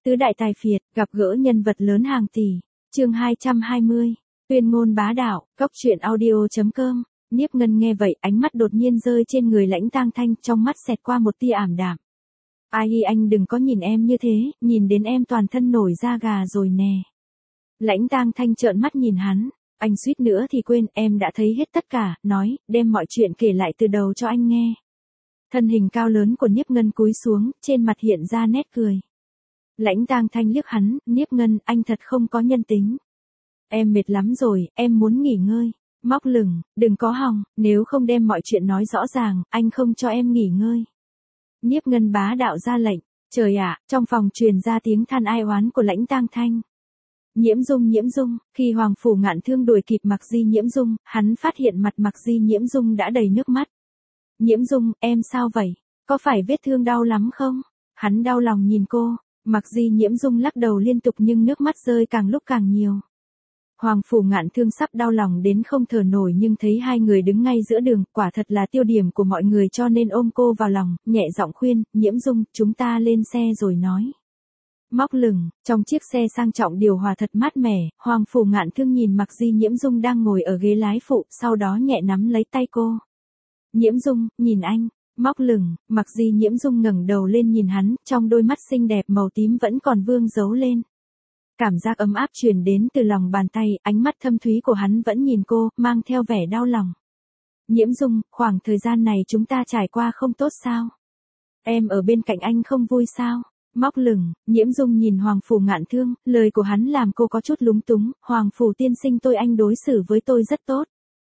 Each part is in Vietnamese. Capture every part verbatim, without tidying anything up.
Tứ đại tài phiệt, gặp gỡ nhân vật lớn hàng tỷ. Chương hai trăm hai mươi. Tuyên ngôn bá đạo, cốc truyện audio chấm com. Niếp Ngân nghe vậy, ánh mắt đột nhiên rơi trên người Lãnh Tang Thanh, trong mắt xẹt qua một tia ảm đạm. Ai hi anh đừng có nhìn em như thế, nhìn đến em toàn thân nổi da gà rồi nè. Lãnh Tang Thanh trợn mắt nhìn hắn, anh suýt nữa thì quên, em đã thấy hết tất cả, nói, đem mọi chuyện kể lại từ đầu cho anh nghe. Thân hình cao lớn của Niếp Ngân cúi xuống, trên mặt hiện ra nét cười. Lãnh Tang Thanh liếc hắn, Niếp Ngân, anh thật không có nhân tính. Em mệt lắm rồi, em muốn nghỉ ngơi. Móc lửng, đừng có hòng, nếu không đem mọi chuyện nói rõ ràng, anh không cho em nghỉ ngơi. Niếp Ngân bá đạo ra lệnh, trời ạ, trong phòng truyền ra tiếng than ai oán của Lãnh Tang Thanh. Nhiễm Dung Nhiễm Dung, khi Hoàng Phủ Ngạn Thương đuổi kịp Mặc Di Nhiễm Dung, hắn phát hiện mặt Mặc Di Nhiễm Dung đã đầy nước mắt. Nhiễm Dung, em sao vậy? Có phải vết thương đau lắm không? Hắn đau lòng nhìn cô. Mặc Di Nhiễm Dung lắc đầu liên tục nhưng nước mắt rơi càng lúc càng nhiều. Hoàng Phủ Ngạn Thương sắp đau lòng đến không thở nổi nhưng thấy hai người đứng ngay giữa đường, quả thật là tiêu điểm của mọi người cho nên ôm cô vào lòng, nhẹ giọng khuyên, Nhiễm Dung, chúng ta lên xe rồi nói. Móc lửng, trong chiếc xe sang trọng điều hòa thật mát mẻ, Hoàng Phủ Ngạn Thương nhìn Mặc Di Nhiễm Dung đang ngồi ở ghế lái phụ, sau đó nhẹ nắm lấy tay cô. Nhiễm Dung, nhìn anh. Móc lửng, Mặc Di Nhiễm Dung ngẩng đầu lên nhìn hắn, trong đôi mắt xinh đẹp màu tím vẫn còn vương dấu lên. Cảm giác ấm áp truyền đến từ lòng bàn tay, ánh mắt thâm thúy của hắn vẫn nhìn cô, mang theo vẻ đau lòng. Nhiễm Dung, khoảng thời gian này chúng ta trải qua không tốt sao? Em ở bên cạnh anh không vui sao? Móc lửng, Nhiễm Dung nhìn Hoàng Phủ Ngạn Thương, lời của hắn làm cô có chút lúng túng, Hoàng Phủ tiên sinh tôi anh đối xử với tôi rất tốt.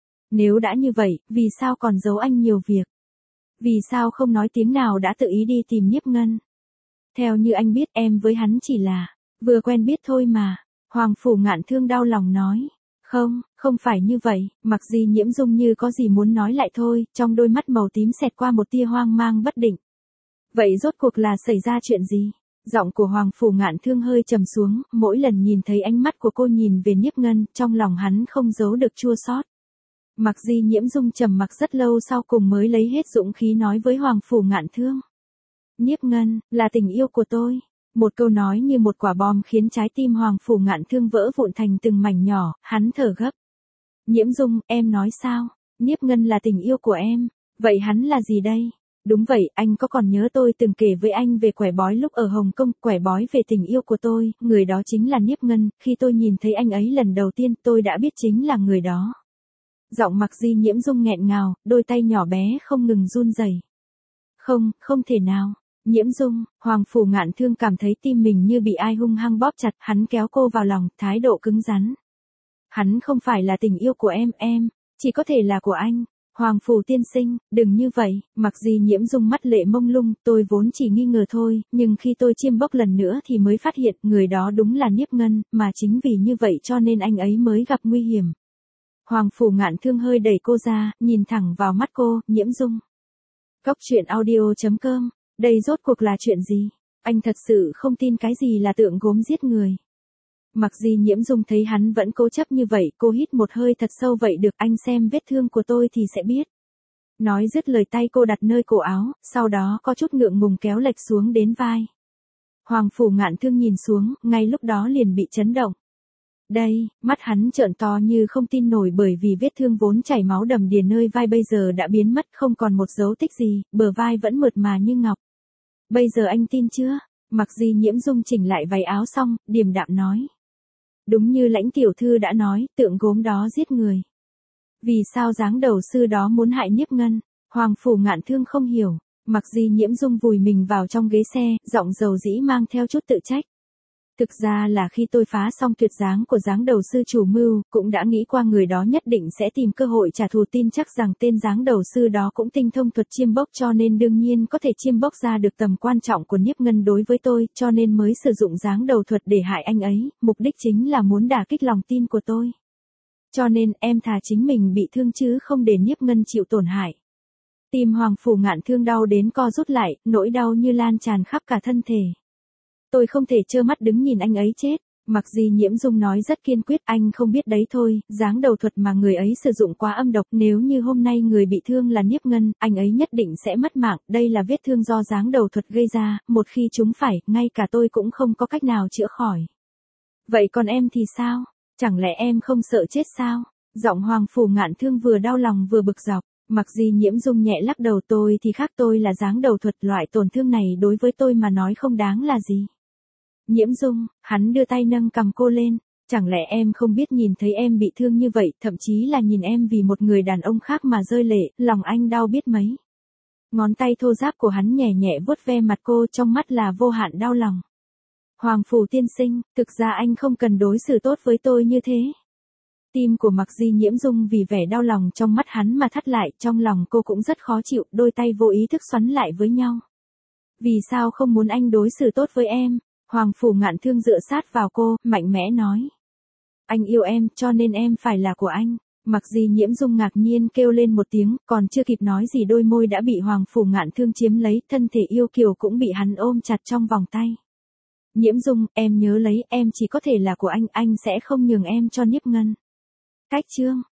Nếu đã như vậy, vì sao còn giấu anh nhiều việc? Vì sao không nói tiếng nào đã tự ý đi tìm Niếp Ngân? Theo như anh biết em với hắn chỉ là vừa quen biết thôi mà. Hoàng Phủ Ngạn Thương đau lòng nói. Không, không phải như vậy. Mặc Di Nhiễm Dung như có gì muốn nói lại thôi, trong đôi mắt màu tím xẹt qua một tia hoang mang bất định. Vậy rốt cuộc là xảy ra chuyện gì? Giọng của Hoàng Phủ Ngạn Thương hơi trầm xuống, mỗi lần nhìn thấy ánh mắt của cô nhìn về Niếp Ngân, trong lòng hắn không giấu được chua xót. Mặc Di Nhiễm Dung trầm mặc rất lâu sau cùng mới lấy hết dũng khí nói với Hoàng Phủ Ngạn Thương. Niếp Ngân, là tình yêu của tôi. Một câu nói như một quả bom khiến trái tim Hoàng Phủ Ngạn Thương vỡ vụn thành từng mảnh nhỏ, hắn thở gấp. Nhiễm Dung, em nói sao? Niếp Ngân là tình yêu của em. Vậy hắn là gì đây? Đúng vậy, anh có còn nhớ tôi từng kể với anh về quẻ bói lúc ở Hồng Kông, quẻ bói về tình yêu của tôi, người đó chính là Niếp Ngân, khi tôi nhìn thấy anh ấy lần đầu tiên tôi đã biết chính là người đó. Giọng Mặc Di Nhiễm Dung nghẹn ngào, đôi tay nhỏ bé không ngừng run rẩy. Không, không thể nào. Nhiễm Dung, Hoàng Phủ Ngạn Thương cảm thấy tim mình như bị ai hung hăng bóp chặt, hắn kéo cô vào lòng, thái độ cứng rắn. Hắn không phải là tình yêu của em, em, chỉ có thể là của anh. Hoàng Phủ tiên sinh, đừng như vậy. Mặc Di Nhiễm Dung mắt lệ mông lung, tôi vốn chỉ nghi ngờ thôi, nhưng khi tôi chiêm bốc lần nữa thì mới phát hiện người đó đúng là Niếp Ngân, mà chính vì như vậy cho nên anh ấy mới gặp nguy hiểm. Hoàng Phủ Ngạn Thương hơi đẩy cô ra, nhìn thẳng vào mắt cô, Nhiễm Dung. Cốc truyện audio chấm com, đây rốt cuộc là chuyện gì? Anh thật sự không tin cái gì là tượng gốm giết người. Mặc Di Nhiễm Dung thấy hắn vẫn cố chấp như vậy, cô hít một hơi thật sâu vậy được, anh xem vết thương của tôi thì sẽ biết. Nói dứt lời tay cô đặt nơi cổ áo, sau đó có chút ngượng ngùng kéo lệch xuống đến vai. Hoàng Phủ Ngạn Thương nhìn xuống, ngay lúc đó liền bị chấn động. Đây, mắt hắn trợn to như không tin nổi bởi vì vết thương vốn chảy máu đầm đìa nơi vai bây giờ đã biến mất không còn một dấu tích gì, bờ vai vẫn mượt mà như ngọc. Bây giờ anh tin chưa? Mặc Di Nhiễm Dung chỉnh lại váy áo xong, điềm đạm nói. Đúng như Lãnh tiểu thư đã nói, tượng gốm đó giết người. Vì sao dáng đầu sư đó muốn hại Niếp Ngân? Hoàng Phủ Ngạn Thương không hiểu. Mặc Di Nhiễm Dung vùi mình vào trong ghế xe, giọng dầu dĩ mang theo chút tự trách. Thực ra là khi tôi phá xong tuyệt dáng của dáng đầu sư chủ mưu, cũng đã nghĩ qua người đó nhất định sẽ tìm cơ hội trả thù, tin chắc rằng tên dáng đầu sư đó cũng tinh thông thuật chiêm bốc cho nên đương nhiên có thể chiêm bốc ra được tầm quan trọng của Niếp Ngân đối với tôi, cho nên mới sử dụng dáng đầu thuật để hại anh ấy, mục đích chính là muốn đả kích lòng tin của tôi. Cho nên em thà chính mình bị thương chứ không để Niếp Ngân chịu tổn hại. Tim Hoàng Phủ Ngạn Thương đau đến co rút lại, nỗi đau như lan tràn khắp cả thân thể. Tôi không thể trơ mắt đứng nhìn anh ấy chết. Mặc Di Nhiễm Dung nói rất kiên quyết, anh không biết đấy thôi, dáng đầu thuật mà người ấy sử dụng quá âm độc, nếu như hôm nay người bị thương là Niếp Ngân, anh ấy nhất định sẽ mất mạng, đây là vết thương do dáng đầu thuật gây ra, một khi chúng phải, ngay cả tôi cũng không có cách nào chữa khỏi. Vậy còn em thì sao? Chẳng lẽ em không sợ chết sao? Giọng Hoàng Phủ Ngạn Thương vừa đau lòng vừa bực dọc. Mặc Di Nhiễm Dung nhẹ lắc đầu, tôi thì khác, tôi là dáng đầu thuật, loại tổn thương này đối với tôi mà nói không đáng là gì. Nhiễm Dung, hắn đưa tay nâng cằm cô lên, chẳng lẽ em không biết nhìn thấy em bị thương như vậy, thậm chí là nhìn em vì một người đàn ông khác mà rơi lệ, lòng anh đau biết mấy. Ngón tay thô ráp của hắn nhẹ nhẹ vuốt ve mặt cô, trong mắt là vô hạn đau lòng. Hoàng Phủ tiên sinh, thực ra anh không cần đối xử tốt với tôi như thế. Tim của Mặc Di Nhiễm Dung vì vẻ đau lòng trong mắt hắn mà thắt lại, trong lòng cô cũng rất khó chịu, đôi tay vô ý thức xoắn lại với nhau. Vì sao không muốn anh đối xử tốt với em? Hoàng Phủ Ngạn Thương dựa sát vào cô, mạnh mẽ nói. Anh yêu em, cho nên em phải là của anh. Mặc Di Nhiễm Dung ngạc nhiên kêu lên một tiếng, còn chưa kịp nói gì đôi môi đã bị Hoàng Phủ Ngạn Thương chiếm lấy, thân thể yêu kiều cũng bị hắn ôm chặt trong vòng tay. Nhiễm Dung, em nhớ lấy, em chỉ có thể là của anh, anh sẽ không nhường em cho Niếp Ngân. Cách chương